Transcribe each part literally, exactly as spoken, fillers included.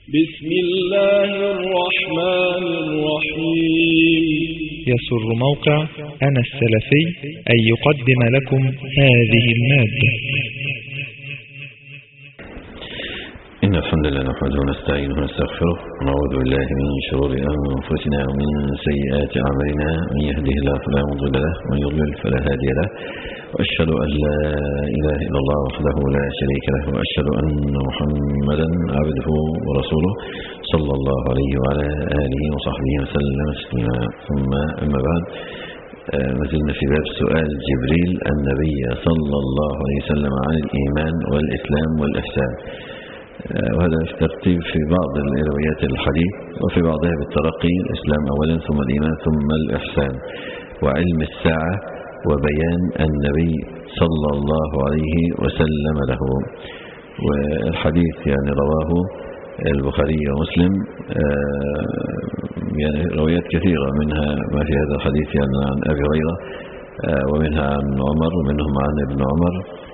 بسم الله الرحمن الرحيم. يسر موقع أنا السلفي أن يقدم لكم هذه المادة. إن الحمد لله نحمده ونستعينه ونستغفره ونعوذ بالله من شرور أنفسنا ومن سيئات أعمالنا، من يهده الله فلا مضل له ومن يضلل فلا هادي له، وأشهد أن لا إله إلا الله وحده لا شريك له، وأشهد أن محمدا عبده ورسوله صلى الله عليه وعلى آله وصحبه وسلم تسليما. ثم أما بعد، ما زلنا في باب سؤال جبريل النبي صلى الله عليه وسلم عن الإيمان والإسلام والإحسان، وهذا في ترتيب في بعض روايات الحديث، وفي بعضها بالترقي: الإسلام أولا ثم الإيمان ثم الإحسان، وعلم الساعة، وبيان النبي صلى الله عليه وسلم له. والحديث يعني رواه البخاري ومسلم، يعني روايات كثيرة، منها ما في هذا الحديث يعني عن أبي هريرة، ومنها عن عمر، ومنهم عن ابن عمر،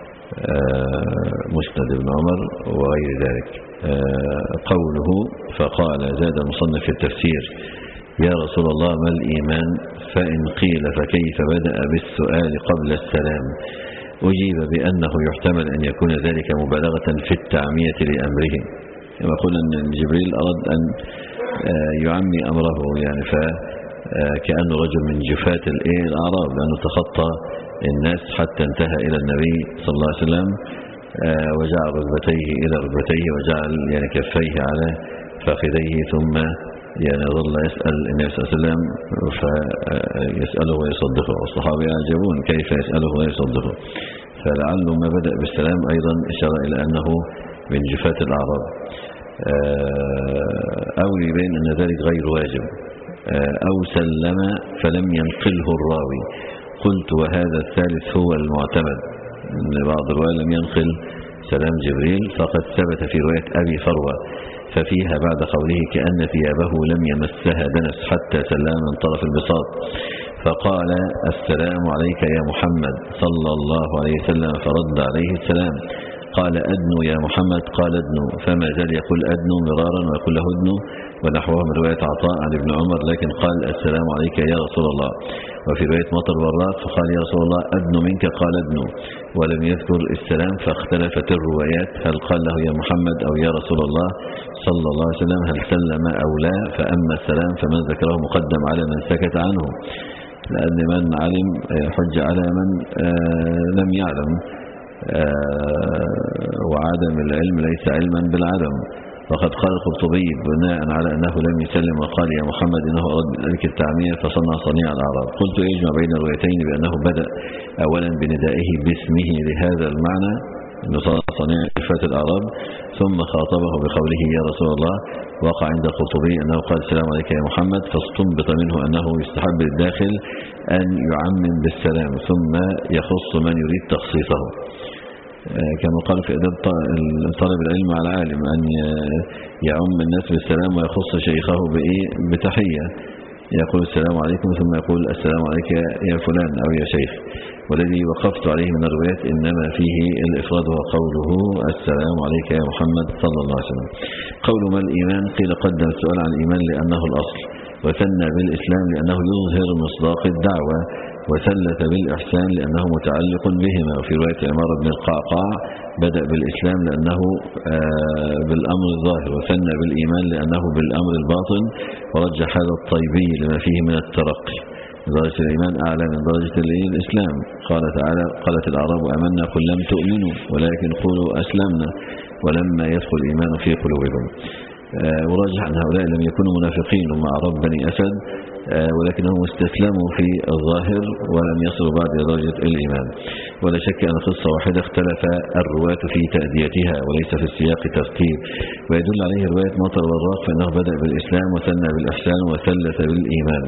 مسند ابن عمر وغير ذلك. قوله: فقال زاد المصنف في التفسير: يا رسول الله ما الإيمان؟ فإن قيل فكيف بدأ بالسؤال قبل السلام؟ أجيب بأنه يحتمل أن يكون ذلك مبالغة في التعمية لأمرهم، كما قلنا أن جبريل أراد أن يعمي أمره، يعني فكأنه رجل من جفاة الأعراب، لأنه تخطى الناس حتى انتهى إلى النبي صلى الله عليه وسلم، وجعل ركبتيه إلى ركبتيه، وجعل يعني كفيه على فخذيه، ثم يعني ظل يسأل النبي صلى الله عليه وسلم فيسأله ويصدقه. والصحابة يعجبون كيف يسأله ويصدقه، فلعله ما بدأ بالسلام أيضا إشارة إلى أنه من جفاة الأعراب، أو يبين أن ذلك غير واجب، أو سلم فلم ينقله الراوي. قلت: وهذا الثالث هو المعتمد، أن بعض الرواية لم ينقل سلام جبريل، فقد ثبت في رواية أبي فروة ففيها بعد قوله: كأن ثيابه لم يمسها دنس حتى سلم من طرف البساط، فقال: السلام عليك يا محمد صلى الله عليه وسلم، فرد عليه السلام. قال: أدنو يا محمد. قال: أدنو. فما زال يقول أدنو مرارا ويقول له أدنو، ونحوه من رواية عطاء عن ابن عمر، لكن قال: السلام عليك يا رسول الله. وفي رواية مطر والراس فقال: يا رسول الله أدنو منك. قال: أدنو، ولم يذكر السلام، فاختلفت الروايات، هل قال له يا محمد أو يا رسول الله صلى الله عليه وسلم، هل سلم أو لا. فأما السلام فمن ذكره مقدم على من سكت عنه، لأن من علم حج على من لم يعلم، وعدم العلم ليس علما بالعدم. وقد قال القرطبي بناء على أنه لم يسلم وقال يا محمد إنه أراد ذلك التعمية فصنع صنيع الأعراب. قلت: يجمع بين الروايتين بأنه بدأ أولا بندائه باسمه لهذا المعنى، أنه صنع صنيع جفاة الأعراب، ثم خاطبه بقوله يا رسول الله. وقع عند القرطبي أنه قال السلام عليك يا محمد، فاستنبط منه أنه يستحب للداخل أن يعمم بالسلام، ثم يخص من يريد تخصيصه، كما قال في أداب طالب العلم على العالم أن يعم الناس بالسلام ويخص شيخه بتحية، يقول السلام عليكم ثم يقول السلام عليك يا فلان أو يا شيخ. والذي وقفت عليه من الروايات إنما فيه الإفراد وقوله السلام عليك يا محمد صلى الله عليه وسلم. قول ما الإيمان؟ قيل قدم السؤال عن الإيمان لأنه الأصل، وثنى بالإسلام لأنه يظهر مصداق الدعوة، وثلث بالإحسان لأنه متعلق بهما. وفي رواية عمار بن القعقاع بدأ بالإسلام لأنه بالأمر الظاهر، وثنى بالإيمان لأنه بالأمر الباطن، ورجح هذا الطيبي لما فيه من الترقي، درجة الإيمان أعلى من درجة الإسلام. قال تعالى: قالت الأعراب آمنا قل لم تؤمنوا ولكن قولوا أسلمنا ولما يدخل الإيمان في قلوبكم. ورجح أن هؤلاء لم يكونوا منافقين مع رب بني أسد، ولكنهم استسلموا في الظاهر ولم يصلوا بعد درجة الإيمان. ولا شك أن قصة واحدة اختلف الرواة في تأديتها وليس في السياق ترتيب، ويدل عليه رواية مطر والراق فإنه بدأ بالإسلام وثنى بالإحسان وثلث بالإيمان،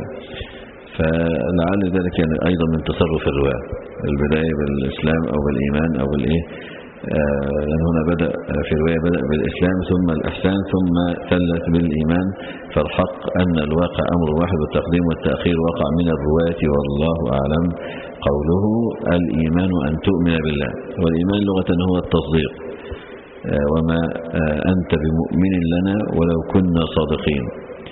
فلعل ذلك يعني أيضا من تصرف الرواة، البداية بالإسلام أو بالإيمان أو بالإيه، لأن هنا بدأ في رواية بدأ بالإسلام ثم الإحسان ثم ثلث بالإيمان، فالحق أن الواقع أمر واحد، والتقديم والتأخير وقع من الرواة والله أعلم. قوله الإيمان أن تؤمن بالله، والإيمان لغة هو التصديق، وما أنت بمؤمن لنا ولو كنا صادقين،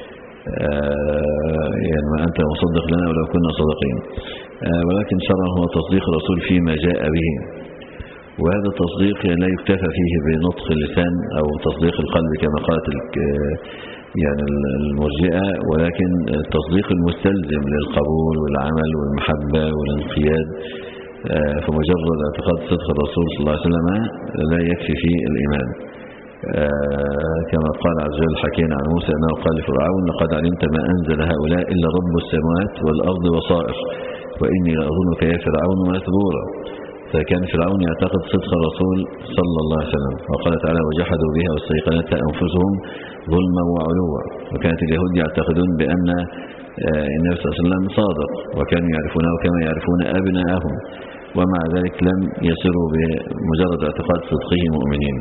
يعني ما أنت مصدق لنا ولو كنا صادقين، ولكن شرعا هو تصديق الرسول فيما جاء به، وهذا التصديق لا يكتفى فيه بنطق اللسان أو تصديق القلب كما قالت يعني المرجئة، ولكن التصديق المستلزم للقبول والعمل والمحبة والانقياد. فمجرد اعتقاد صدق الرسول صلى الله عليه وسلم لا يكفي فيه الإيمان، كما قال عز وجل حكينا عن موسى أنه قال لفرعون لقد علمت ما أنزل هؤلاء إلا رب السماوات والأرض بصائر وإني لأظنك يا فرعون مثبورا. فكان فرعون يعتقد صدق الرسول صلى الله عليه وسلم، وقال تعالى وجحدوا بها واستيقنتها أنفسهم ظلما وعلوا. وكانت اليهود يعتقدون بأن النبي صلى الله عليه وسلم صادق، وكانوا يعرفونه كما يعرفون أبناءهم، ومع ذلك لم يصروا بمجرد اعتقاد صدقه مؤمنين.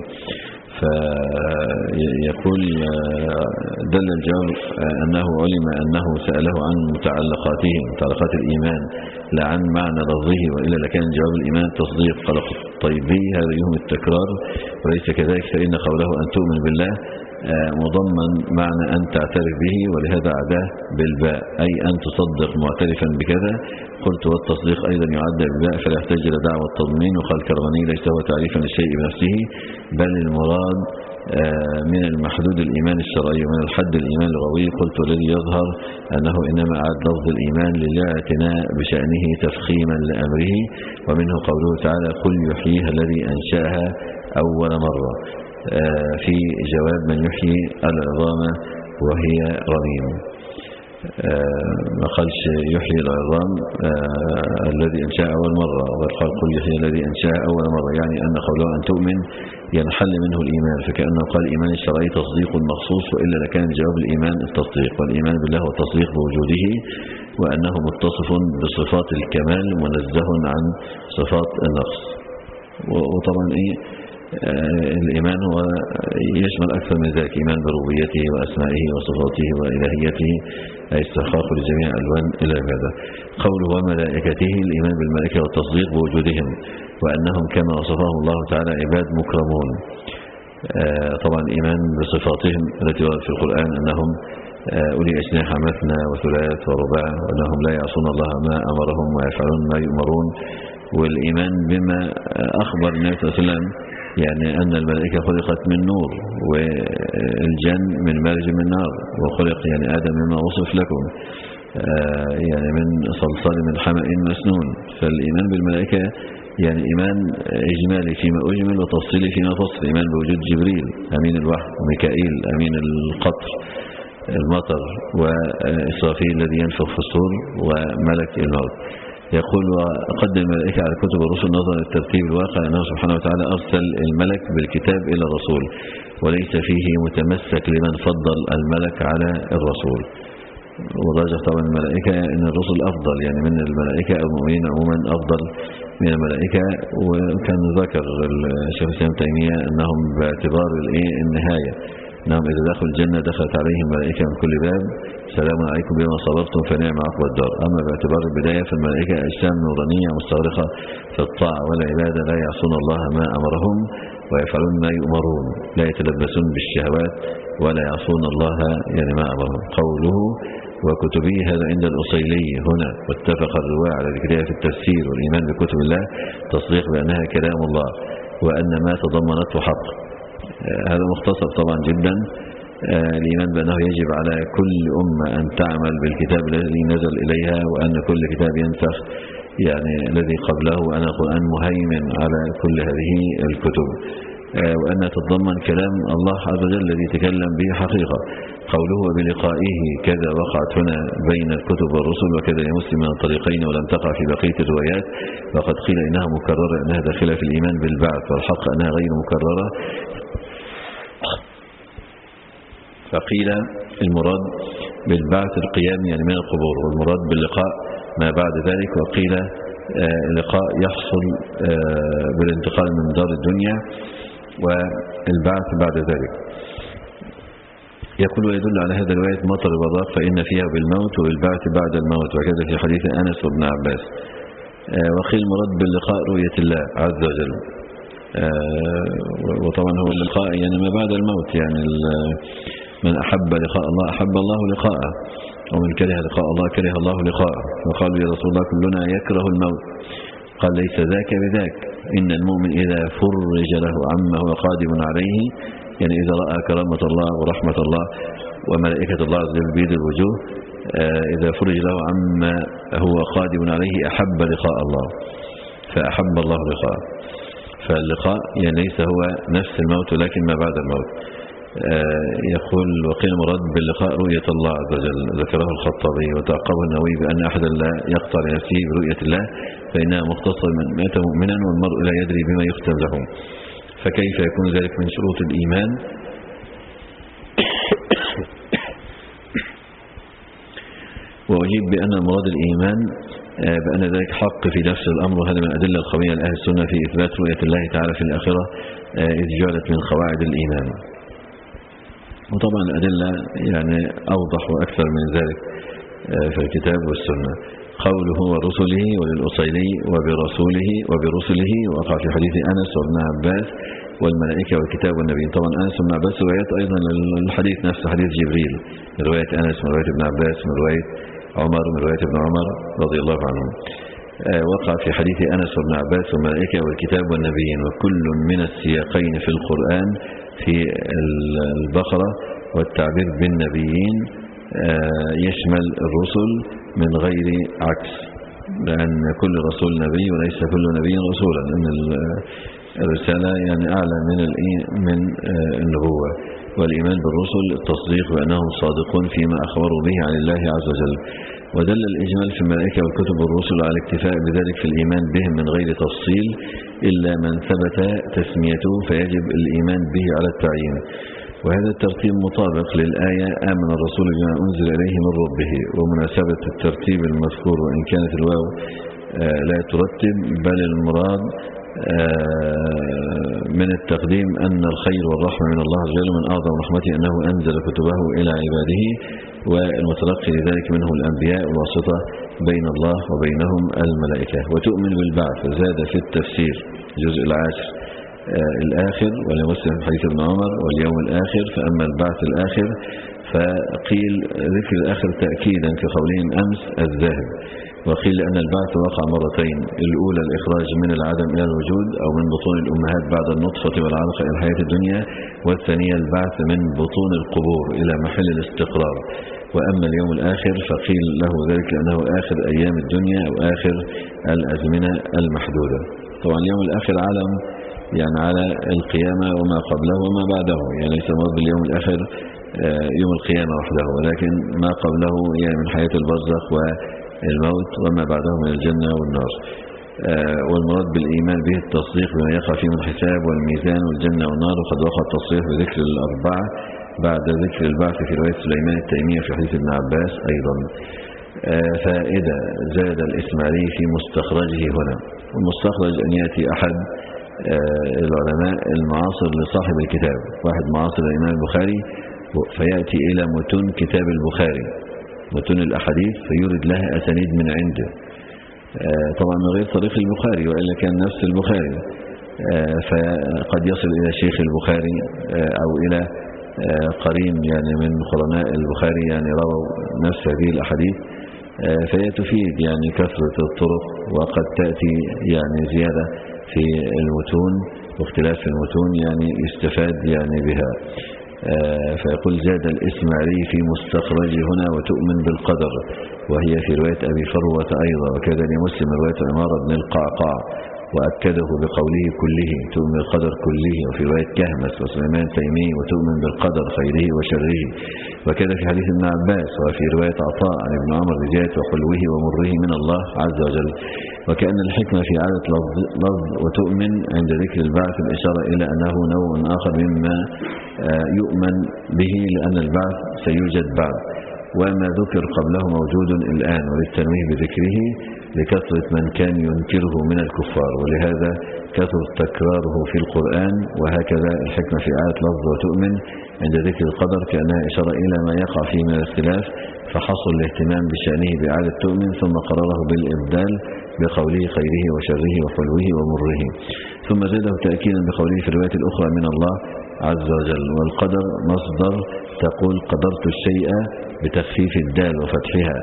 فيقول دل الجواب أنه علم أنه سأله عن متعلقاته متعلقات الإيمان لا عن معنى لفظه، وإلا لكان جواب الإيمان تصديق. قال طيب هذا يهم التكرار وليس كذلك، فإن قوله أن تؤمن بالله مضمن معنى أن تعترف به، ولهذا عداه بالباء أي أن تصدق معترفا بكذا. قلت والتصديق أيضا يعد بالباء فلا يحتاج إلى دعوة التضمين. وقال الكرماني ليس هو تعريفا للشيء بنفسه، بل المراد من المحدود الإيمان الشرعي ومن الحد الإيمان اللغوي. قلت الذي يظهر أنه إنما أعد لفظ الإيمان للاعتناء بشأنه تفخيما لأمره، ومنه قوله تعالى قل يحييها الذي أنشأها أول مرة، في جواب من يحيي العظام وهي رميم. ما قالش يحيي العظام الذي أنشأها أول مرة، وقال قل يحيي الذي أنشأها أول مرة، يعني أن قوله أن تؤمن ينحل منه الإيمان، فكأنه قال الإيمان الشرعي تصديق مخصوص، وإلا لكان جواب الإيمان التصديق. والإيمان بالله هو التصديق بوجوده، وأنه متصف بصفات الكمال منزه عن صفات النقص. وطبعا إيه الإيمان هو يشمل أكثر من ذلك، إيمان بربوبيته وأسمائه وصفاته وإلهيته، أي استحقاق لجميع ألوان العبادة. قوله وملائكته الإيمان بالملائكة والتصديق بوجودهم، وأنهم كما وصفهم الله تعالى عباد مكرمون. طبعا الإيمان بصفاتهم التي وردت في القرآن أنهم أولي أجنحة مثنى وثلاث ورباع، وأنهم لا يعصون الله ما أمرهم ويفعلون ما يؤمرون. والإيمان بما أخبر النبي صلى الله عليه وسلم، يعني أن الملائكة خلقت من نور والجن من مارج من نار، وخلق يعني آدم مما وصف لكم يعني من صلصال من حمأ مسنون. فالإيمان بالملائكة يعني إيمان إجمالي فيما أجمل وتفصيلي فيما فصل. إيمان بوجود جبريل أمين الوحي، وميكائيل أمين القطر المطر، وإسرافيل الذي ينفخ في الصور، وملك الموت. يقول وقدم الملائكة على كتب الرسل نظرا للترتيب الواقع أنه سبحانه وتعالى أرسل الملك بالكتاب إلى الرسول، وليس فيه متمسك لمن فضل الملك على الرسول. وراجع طبعا الملائكة أن الرسل أفضل، يعني من الملائكة أو المؤمنين عموما أفضل من الملائكة. وكان ذكر الشيخ الإسلام تيمية أنهم باعتبار النهاية أنهم إذا دخلوا الجنة دخلت عليهم ملائكة من كل باب سلام عليكم بما صبرتم فنعم عقبى الدار. أما باعتبار البداية فالملائكة أجسام نورانية مستغرقة في الطاعة والعبادة، لا يعصون الله ما أمرهم ويفعلون ما يؤمرون، لا يتلبسون بالشهوات ولا يعصون الله يعني ما أمرهم. قوله وكتبه هذا عند الأصيلي هنا، واتفق الرواة على ذكرها في التفسير. والإيمان بكتب الله تصديق بأنها كلام الله وأن ما تضمنته حق. هذا مختصر طبعا جدا. الإيمان بأنه يجب على كل أمة أن تعمل بالكتاب الذي نزل إليها، وأن كل كتاب ينسخ يعني الذي قبله، وأن القرآن مهيمن على كل هذه الكتب، وأن تتضمن كلام الله عز وجل الذي تكلم به حقيقة. قوله وبلقائه كذا وقعت هنا بين الكتب والرسل، وكذا لمسلم من الطريقين ولم تقع في بقية الروايات. وقد قيل إنها مكررة أنها داخلة في الإيمان بالبعث، والحق أنها غير مكررة. فقيل المراد بالبعث القيام يعني من القبور، والمراد باللقاء ما بعد ذلك. وقيل اللقاء يحصل بالانتقال من دار الدنيا، والبعث بعد ذلك. يقول ويدل على هذا الرواية مطر البراق فإن فيها بالموت وبالبعث بعد الموت، وكذا في حديث أنس وابن عباس. وقيل المراد باللقاء رؤية الله عز وجل، وطبعا هو اللقاء يعني ما بعد الموت، يعني من أحب لقاء الله أحب الله لقاءه، ومن كره لقاء الله كره الله لقاءه. وقالوا يا رسول الله كلنا يكره الموت، قال ليس ذاك بذاك، إن المؤمن إذا فرج له عما هو قادم عليه، يعني إذا رأى كرامة الله ورحمة الله وملائكة الله عز وجل بيد الوجوه، إذا فرج له عما هو قادم عليه أحب لقاء الله، فأحب الله لقاءه. فاللقاء يعني ليس هو نفس الموت ولكن ما بعد الموت. يقول وقيل مراد باللقاء رؤية الله عز وجل، ذكره الخطابي وتعقبه النووي بأن أحدا لا يقطع لنفسه برؤية الله فإنها مختصة من مات مؤمنا والمرء لا يدري بما يختم له، فكيف يكون ذلك من شروط الإيمان؟ وأجيب بأن مراد الإيمان بأن ذلك حق في نفس الأمر، وهذا من الأدلة القوية لأهل السنة في إثبات رؤية الله تعالى في الآخرة، إذ جعلت من قواعد الإيمان. وطبعا الأدلة يعني أوضح وأكثر من ذلك في الكتاب والسنة. قوله ورسله وللأصيلي وبرسوله وبرسله وقع في حديث أنس وابن عباس والملائكة والكتاب والنبي. طبعا أنس وابن عباس روايات أيضا للحديث نفس حديث جبريل، من رواية أنس، من رواية ابن عباس، من رواية عمر، من رواية ابن عمر رضي الله عنهم. وقع في حديث أنس وابن عباس والملائكة والكتاب والنبيين، وكل من السياقين في القرآن في البقرة والتعبير بالنبيين يشمل الرسل من غير عكس، لأن كل رسول نبي وليس كل نبي رسولا، لأن الرسالة يعني أعلى من من النبوة. والإيمان بالرسل التصديق بأنهم صادقون فيما أخبروا به عن الله عز وجل. ودل الإجمال في الملائكة والكتب والرسل على الاكتفاء بذلك في الإيمان بهم من غير تفصيل إلا من ثبت تسميته فيجب الإيمان به على التعيين. وهذا الترتيب مطابق للآية آمن الرسول بما أنزل إليه من ربه. ومناسبة الترتيب المذكور وإن كانت الواو لا ترتب، بل المراد من التقديم أن الخير والرحمة من الله عز وجل، من أعظم رحمته أنه أنزل كتبه إلى عباده، والمتلقي لذلك منه الأنبياء، والواسطة بين الله وبينهم الملائكة. وتؤمن بالبعث، زاد في التفسير الجزء العاشر الآخر ولمسلم حديث ابن عمر واليوم الآخر. فأما البعث الآخر فقيل ذكر الآخر تأكيدا كقولهم أمس الذاهب، وقيل أن البعث وقع مرتين، الأولى الإخراج من العدم إلى الوجود أو من بطون الأمهات بعد النطفة والعلقة إلى الحياة الدنيا، والثانية البعث من بطون القبور إلى محل الاستقرار. وأما اليوم الآخر فقيل له ذلك لأنه آخر أيام الدنيا أو آخر الأزمنة المحدودة. طبعا اليوم الآخر علم يعني على القيامة وما قبله وما بعده، يعني ليس مراد باليوم الآخر يوم القيامة وحده، ولكن ما قبله يعني من حياة البرزخ والموت وما بعده من الجنة والنار. والمراد بالإيمان به التصديق بما يقع فيه من الحساب والميزان والجنة والنار. وقد وقع التصريح بذكر الأربعة بعد ذكر البعث في رواية سليمان التيمية في حديث ابن عباس أيضا. فإذا زاد الإسماعيلي في مستخرجه هنا، والمستخرج أن يأتي أحد العلماء المعاصر لصاحب الكتاب، واحد معاصر الإمام البخاري، فيأتي إلى متون كتاب البخاري، متون الأحاديث، فيورد لها أسانيد من عنده، طبعا من غير طريق البخاري وإلا كان نفس البخاري، فقد يصل إلى شيخ البخاري أو إلى قرين يعني من قرناء البخاري يعني رووا نفس هذه الأحاديث، فهي تفيد يعني كثرة الطرق، وقد تأتي يعني زيادة في المتون واختلاف في المتون يعني يستفاد يعني بها. فيقول زاد الإسماعيلي في مستخرج هنا وتؤمن بالقدر، وهي في رواية أبي فروة أيضا، وكذا لمسلم رواية عمارة بن القعقاع وأكده بقوله كله، تؤمن بالقدر كله. وفي رواية كهمس وسليمان التيمي وتؤمن بالقدر خيره وشره، وكذا في حديث ابن عباس. وفي رواية عطاء عن ابن عمر بزيادة وحلوه ومره من الله عز وجل. وكأن الحكمة في عادة لفظ وتؤمن عند ذكر البعث الإشارة إلى أنه نوع آخر مما يؤمن به، لأن البعث سيوجد بعد، وما ذكر قبله موجود الآن، وللتنويه بذكره لكثرة من كان ينكره من الكفار، ولهذا كثر تكراره في القرآن. وهكذا الحكمة في آية لفظ وتؤمن عند ذكر القدر كأنها إشارة إلى ما يقع فيه من الاختلاف، فحصل الاهتمام بشأنه بإعادة تؤمن، ثم قرره بالإبدال بقوله خيره وشره وحلوه ومره، ثم زاده تأكيدا بقوله في الرواية الأخرى من الله عز وجل. والقدر مصدر تقول قدرت الشيء بتخفيف الدال وفتحها،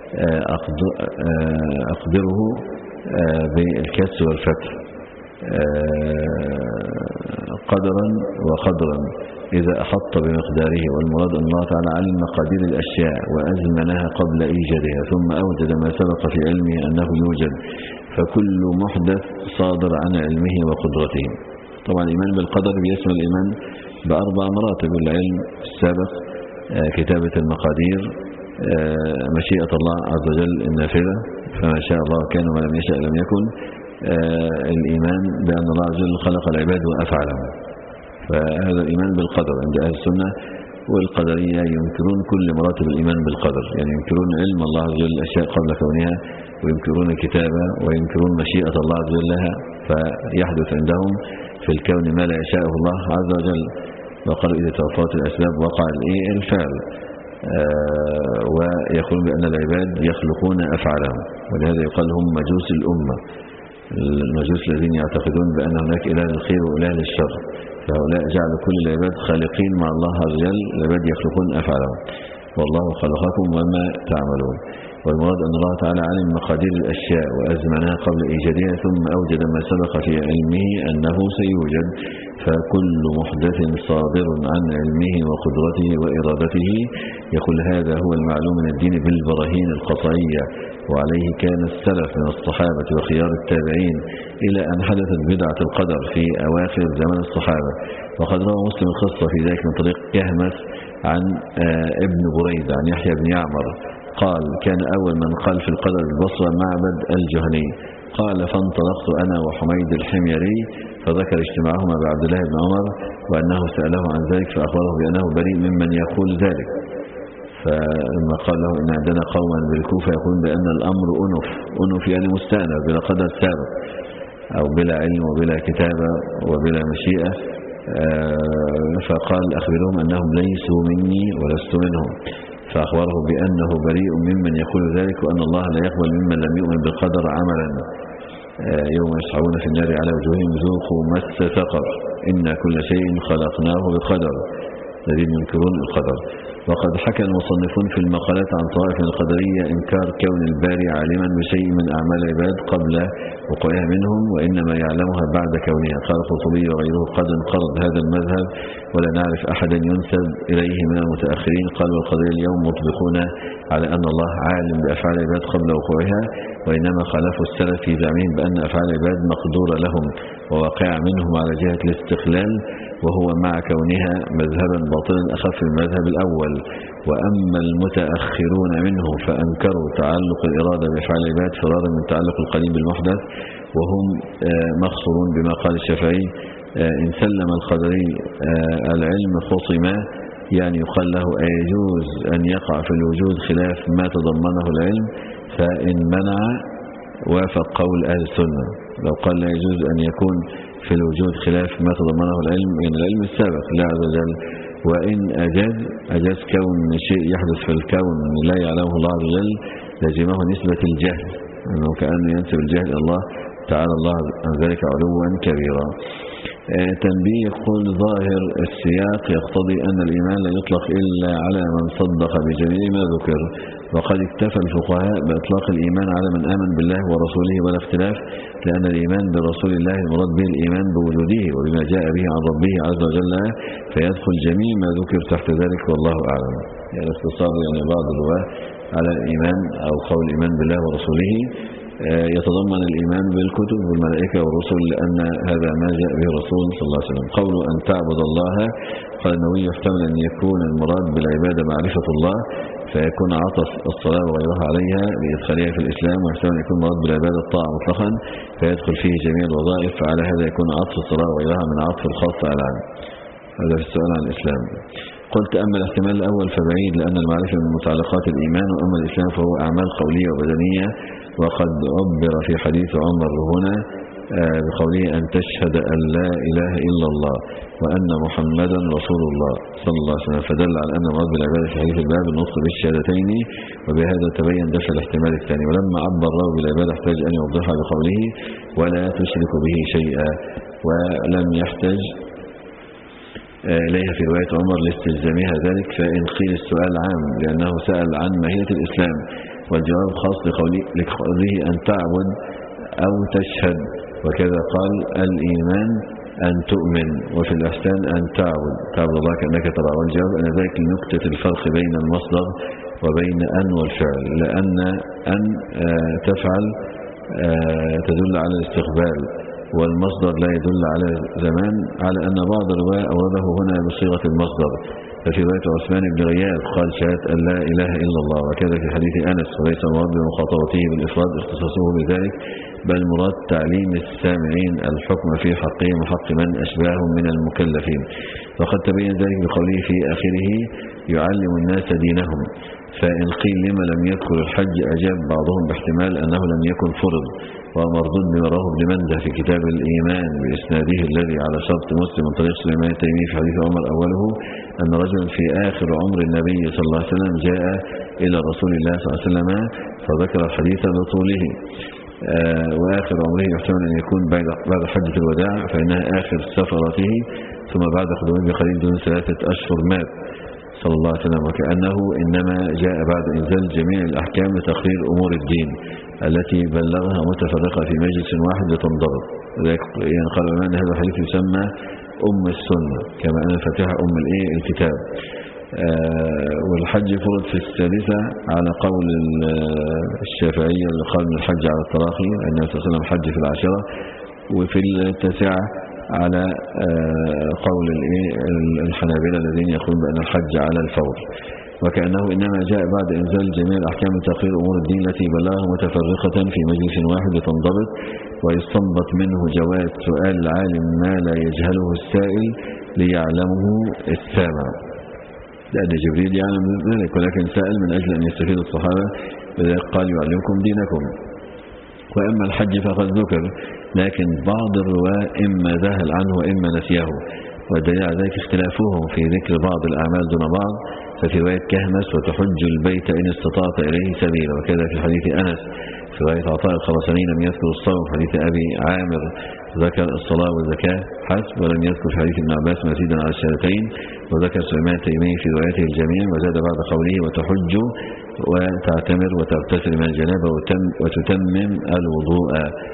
أقدره بالكسر والفتح، قدرا وقدرا إذا أحط بمقداره. والمراد أن الله تعالى علم مقادير الأشياء وأزمنها قبل إيجادها، ثم أوجد ما سبق في علمه أنه يوجد، فكل محدث صادر عن علمه وقدرته. طبعا الإيمان بالقدر بيشمل الإيمان بأربع مراتب: العلم السابق، كتابة المقادير، مشيئة الله عز وجل النافذة فما شاء الله كان وما لم يشاء لم يكن، الإيمان بأن الله عز وجل خلق العباد وأفعلهم. فهذا الإيمان بالقدر عند أهل السنة. والقدرية ينكرون كل مراتب الإيمان بالقدر، يعني ينكرون علم الله عز وجل الأشياء قبل كونها، وينكرون الكتابة، وينكرون مشيئة الله عز وجل لها، فيحدث عندهم في الكون ما لا يشاءه الله عز وجل. وقالوا إذا توفرت الأسباب وقع الفعل، آه ويقولون بأن العباد يخلقون أفعالهم، ولهذا يقال هم مجوس الأمة، المجوس الذين يعتقدون بأن هناك إله للخير وإله للشر، فهؤلاء جعلوا كل العباد خالقين مع الله عز وجل، العباد يخلقون أفعالهم، والله خلقكم وما تعملون. والمراد أن الله تعالى علم مقادير الأشياء وأزمنها قبل إيجادها، ثم أوجد ما سبق في علمه أنه سيوجد، فكل محدث صادر عن علمه وقدرته وإرادته. يقول هذا هو المعلوم من الدين بالبراهين القطعية، وعليه كان السلف من الصحابة وخيار التابعين، إلى أن حدثت بدعة القدر في أواخر زمن الصحابة. وقد روى مسلم القصة في ذلك من طريق كهمس عن ابن بريد عن يحيى بن يعمر قال كان أول من قال في القدر البصرة معبد الجهني. قال فانطلقت أنا وحميد الحميري فذكر اجتماعهما بعبد الله بن عمر وأنه سأله عن ذلك، فأخبره بأنه بريء ممن يقول ذلك. فلما قال له إن عندنا قوما بالكوفة يقولون بأن الأمر أنف أنف يعني مستأنف بلا قدر سابق، أو بلا علم وبلا كتابة وبلا مشيئة. فقال أخبرهم أنهم ليسوا مني ولست منهم، فأخبره بأنه بريء ممن يقول ذلك، وأن الله لا يقبل ممن لم يؤمن بالقدر عملا. يوم يسحبون في النار على وجوههم ذوقوا مس سقر إن كل شيء خلقناه بقدر، الذين ينكرون القدر. وقد حكى المصنفون في المقالات عن طائف من القدرية إنكار كون الباري عالما بشيء من أعمال العباد قبل وقوعها منهم، وإنما يعلمها بعد كونها. قال القرطبي وغيره قد انقرض هذا المذهب ولا نعرف أحدا ينسب إليه من المتأخرين. قال والقدرية اليوم مطبقون على أن الله عالم بأفعال العباد قبل وقوعها، وإنما خالفوا السلف في زعمهم بأن أفعال العباد مقدورة لهم وواقع منهم على جهة الاستقلال، وهو مع كونها مذهبا باطلا أخف من المذهب الأول. وأما المتأخرون منهم فأنكروا تعلق الإرادة بأفعال العباد فرارا من تعلق القديم بالمحدث، وهم مخصورون بما قال الشافعي إن سلم القدري العلم خصما، يعني يقال له أيجوز أن يقع في الوجود خلاف ما تضمنه العلم، فإن منع وافق قول أهل السنة. لو قال لا يجوز أن يكون في الوجود خلاف ما تضمنه العلم، يعني العلم السابق لا عز وجل، وإن أجاز أجاز كون شيء يحدث في الكون لا يعلمه الله عز وجل لزمه نسبة الجهل، أنه كأنه ينسب الجهل إلى الله تعالى الله عن ذلك علوا كبيرا. تنبيه يقول ظاهر السياق يقتضي أن الإيمان لا يطلق إلا على من صدق بجميع ما ذكر، وقد اكتفى الفقهاء بإطلاق الإيمان على من آمن بالله ورسوله ولا اختلاف، لأن الإيمان برسول الله المراد به الإيمان بوجوده وبما جاء به عن ربه عز وجل، فيدخل جميع ما ذكر تحت ذلك والله أعلم. يعني اختصار يعني بعض الرواة على الإيمان أو قول الإيمان بالله ورسوله يتضمن الإيمان بالكتب والملائكة والرسل، لأن هذا ما جاء به الرسول صلى الله عليه وسلم. قوله أن تعبد الله قال النووي يحتمل أن يكون المراد بالعبادة معرفة الله، فيكون عطف الصلاة وغيرها عليها بإدخالها في الإسلام، ويحتمل أن يكون مراد بالعبادة الطاعة مطلقا فيدخل فيه جميع الوظائف، فعلى هذا يكون عطف الصلاة وغيرها من عطف الخاص على العام. هذا في السؤال عن الإسلام. قلت أما الاحتمال الأول فبعيد، لأن المعرفة من متعلقات الإيمان، وأما الإسلام فهو أعمال قولية وبدنية. وقد عبر في حديث عمر هنا بقوله أن تشهد أن لا إله إلا الله وأن محمدا رسول الله صلى الله عليه وسلم، فدل على أن مراد بالعبادة في حديث الباب النطق بالشهادتين، وبهذا تبين دفع الاحتمال الثاني. ولما عبر الله بالعبادة احتاج أن يوضحها بقوله ولا تشرك به شيئا، ولم يحتج إليها في رواية عمر لاستلزامها ذلك، فإن قيل السؤال عام لأنه سأل عن ماهية الإسلام، والجواب خاص لقوله أن تعبد أو تشهد، وكذا قال الإيمان أن تؤمن، وفي الإحسان أن تعبد تعبد الله كأنك تراه. والجواب أن ذلك نكتة الفرق بين المصدر وبين أن والفعل، لأن أن تفعل تدل على الاستقبال، والمصدر لا يدل على زمان، على أن بعض الرواية أورده هنا بصيغة المصدر. ففي رواية عثمان بن غياث قال شهادة أن لا إله إلا الله، وكذا في حديث أنس، وليس المراد بمخاطبته بالإفراد اختصاصه بذلك، بل مراد تعليم السامعين الحكم في حقهم وحق من أشباههم من المكلفين. وقد تبين ذلك بقوله في آخره يعلم الناس دينهم. فإن قيل لما لم يذكر الحج، أجاب بعضهم باحتمال أنه لم يكن فرض، ومردود بما رواه ابن منده في كتاب الإيمان بإسناده الذي على شرط مسلم من طريق سليمان التيمي في حديث عمر أوله أن رجلا في آخر عمر النبي صلى الله عليه وسلم جاء إلى رسول الله صلى الله عليه وسلم فذكر الحديث بطوله. آه وآخر عمره يحتمل أن يكون بعد حجة الوداع، فإنها آخر سفرته، ثم بعد قدومه بقليل دون ثلاثة أشهر مات صلى الله عليه وسلم، وكأنه إنما جاء بعد إنزال جميع الأحكام لتقرير أمور الدين التي بلغها متفرقة في مجلس واحد لتنضبط. يعني قال أن هذا الحديث يسمى أم السنة، كما أن الفاتحة أم الإيه الكتاب. آه والحج فرض في الثالثة على قول الشافعية اللي قال من الحج على التراخي، أن النبي صلى الله عليه وسلم حج في العاشرة، وفي التاسعة على قول الحنابلة الذين يقولون بأن الحج على الفور. وكأنه إنما جاء بعد إنزال جميع الأحكام لتقرير أمور الدين التي بلغها متفرقة في مجلس واحد لتنضبط، ويستنبط منه جواز سؤال العالم ما لا يجهله السائل ليعلمه السامع، لأن جبريل يعلم ذلك، ولكن سأل من أجل أن يستفيد الصحابة، لذلك قال يعلمكم دينكم. وأما الحج فقد ذكر، لكن بعض الرواة إما ذهل عنه وإما نسيه، والدليل على ذلك اختلافهم في ذكر بعض الأعمال دون بعض. ففي رواية كهمس وتحج البيت إن استطعت إليه سبيلا، وكذا في حديث أنس. في رواية عطاء الخرساني لم يذكر الصوم، حديث أبي عامر ذكر الصلاة والزكاة حسب، ولم يذكر في حديث ابن عباس مزيدا على الشهادتين. وذكر سليمان التيمي في روايته الجميع، وزاد بعد قوله وتحج وتعتمر وتغتسل من الجنابة وتتمم الوضوء.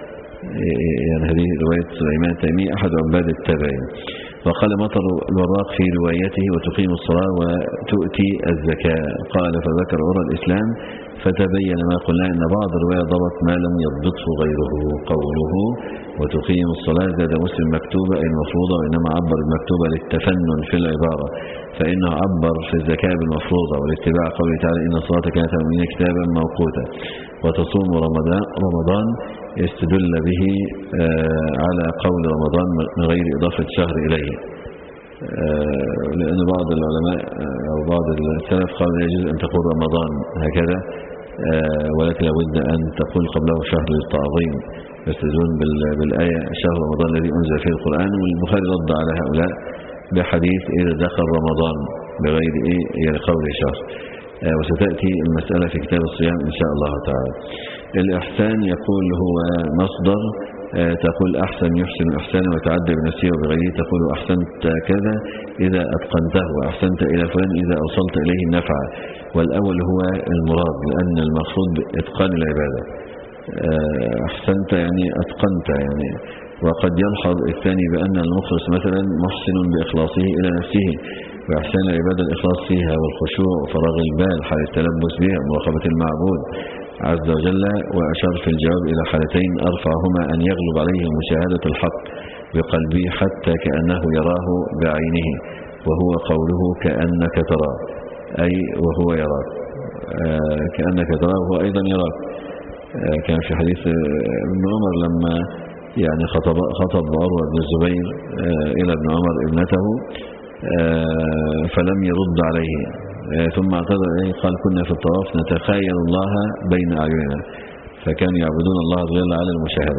يعني هذه رواية سليمان التيمي أحد عباد التابعين. وقال مطر الوراق في روايته وتقيم الصلاة وتؤتي الزكاة، قال فذكر عرى الإسلام، فتبين ما قلنا أن بعض الرواية ضبط ما لم يضبطه غيره. قوله وتقيم الصلاة زاد مسلم مكتوبة أي المفروضة، وإنما عبر المكتوبة للتفنن في العبارة، فإنه عبر في الزكاة بالمفروضة، والاتباع قوله تعالى إن الصلاة كانت على المؤمنين كتابا موقوتا. وتصوم رمضان, رمضان استدل به على قول رمضان من غير إضافة شهر إليه، لأن بعض العلماء أو بعض السلف قال يجوز أن تقول رمضان هكذا، ولكن لابد أن تقول قبله شهر للتعظيم، يستدلون بالآية شهر رمضان الذي أنزل فيه القرآن. والبخاري رد على هؤلاء بحديث إذا دخل رمضان بغير إيه يعني قول شهر. وستأتي المسألة في كتاب الصيام إن شاء الله تعالى. الإحسان يقول هو مصدر، تقول أحسن يحسن الإحسان وتعدى بنفسه وبغيره، تقول أحسنت كذا إذا أتقنته، وأحسنت إلى فلان إذا أوصلت إليه النفع. والأول هو المراد، لأن المقصود إتقان العبادة. أحسنت يعني أتقنت يعني. وقد يلحظ الثاني بأن المخلص مثلا محسن بإخلاصه إلى نفسه، وإحسان العبادة الإخلاص فيها والخشوع وفراغ البال حال التلبس بها مراقبة المعبود عز وجل. وأشار في الجواب إلى حالتين أرفعهما أن يغلب عليه مشاهدة الحق بقلبه حتى كأنه يراه بعينه، وهو قوله كأنك تراه، أي وهو يراك، آه كأنك تراه وهو أيضا يراك. آه كان في حديث ابن عمر لما يعني خطب, خطب عروة بن الزبير آه إلى ابن عمر ابنته آه فلم يرد عليه، آه ثم اعتذر إليه قال كنا في الطواف نتخيل الله بين أعيننا، فكانوا يعبدون الله جل على المشاهدة.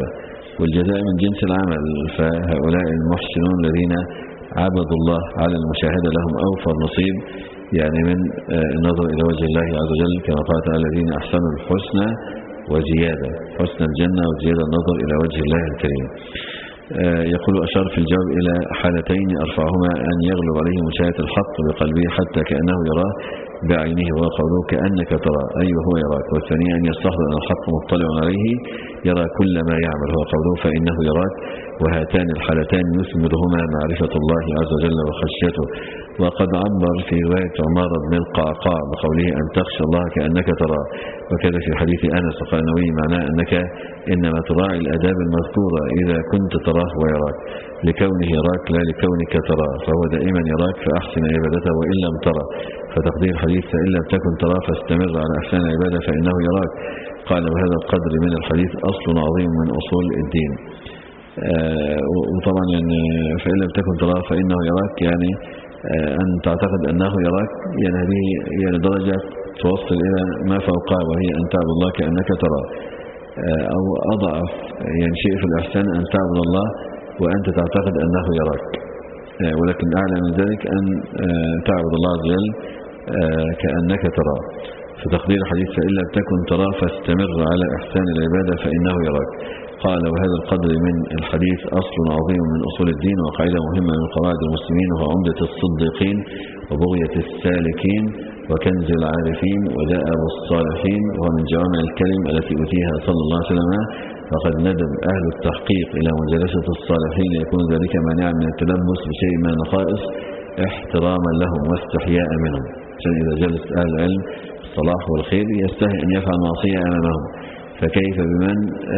والجزاء من جنس العمل. فهؤلاء المحسنون الذين عبدوا الله على المشاهدة لهم أوفر نصيب يعني من النظر إلى وجه الله عز وجل، كما قال تعالى الذين أحسنوا الحسنى وزيادة، حسن الجنة وزيادة النظر إلى وجه الله الكريم. يقول أشار في الجواب إلى حالتين أرفعهما أن يغلب عليه مشاهدة الحق بقلبه حتى كأنه يراه بعينه، وهو قوله كأنك ترى أي وهو يراك، والثانية أن يستحضر أن الحق مطلع عليه يرى كل ما يعمل، هو قوله فإنه يراك. وهاتان الحالتان يثمرهما معرفة الله عز وجل وخشيته. وقد عبر في رواية عمار بن القعقاع بقوله أن تخشى الله كأنك ترى، وكذا في حديث أنس قال النووي معناه أنك إنما تراعي الآداب المذكورة إذا كنت تراه ويراك، لكونه يراك لا لكونك تراه، فهو دائما يراك فأحسن عبادته وإن لم ترى. فتقدير الحديث فإن لم تكن تراه فاستمر على أحسن العبادة فإنه يراك. قال وهذا القدر من الحديث أصل عظيم من أصول الدين. آه وطبعا يعني فإن لم تكن تراه فإنه يراك، يعني آه أن تعتقد أنه يراك، يعني هذه يعني درجة توصل إلى ما فوقها، وهي أن تعبد الله كأنك تراه. آه أو أضعف يعني شيء في الإحسان أن تعبد الله وأنت تعتقد أنه يراك، آه ولكن أعلى من ذلك أن آه تعبد الله عز وجل آه كأنك تراه. فتقدير الحديث فإن لم تكن تراه فاستمر على إحسان العبادة فإنه يراك. قال وهذا القدر من الحديث أصل عظيم من أصول الدين وقاعدة مهمة من قواعد المسلمين، وهو عمدة الصديقين وبغية السالكين وكنز العارفين وداء الصالحين، ومن جوامع الكلم التي أوتيها صلى الله عليه وسلم. فقد ندب أهل التحقيق إلى مجالسة الصالحين يكون ذلك مانعا من التلبس بشيء من النقائص احتراما لهم واستحياء منهم، عشان إذا جلس أهل العلم الصلاح والخير يستحي أن يفعل معصية أمامهم، فكيف بمن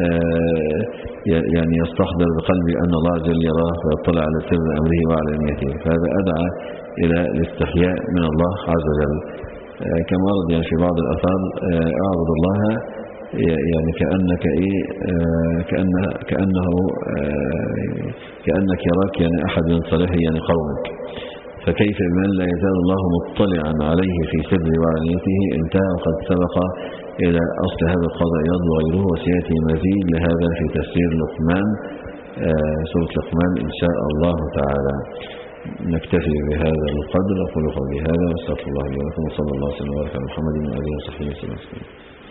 يعني يستحضر بقلبه أن الله عز وجل يراه ويطلع على سر أمره وعلى نيته، فهذا أدعى إلى الاستحياء من الله عز وجل. كما ورد يعني في بعض الأثار أعبد الله يعني كأنك إيه كأن كأنه كأنك يراك يعني أحد من صالحي يعني قومك، فكيف بمن لا يزال الله مطلعا عليه في سر وعلانيته. انتهى وقد سبق إلى أصل هذا القضايا وغيره، وسيأتي مزيد لهذا في تفسير لقمان سورة لقمان إن شاء الله تعالى. نكتفي بهذا القدر، أقول قولي هذا واستغفر الله لي ولكم، وصلى الله وسلم وبارك على محمد وآله وصحبه وسلم.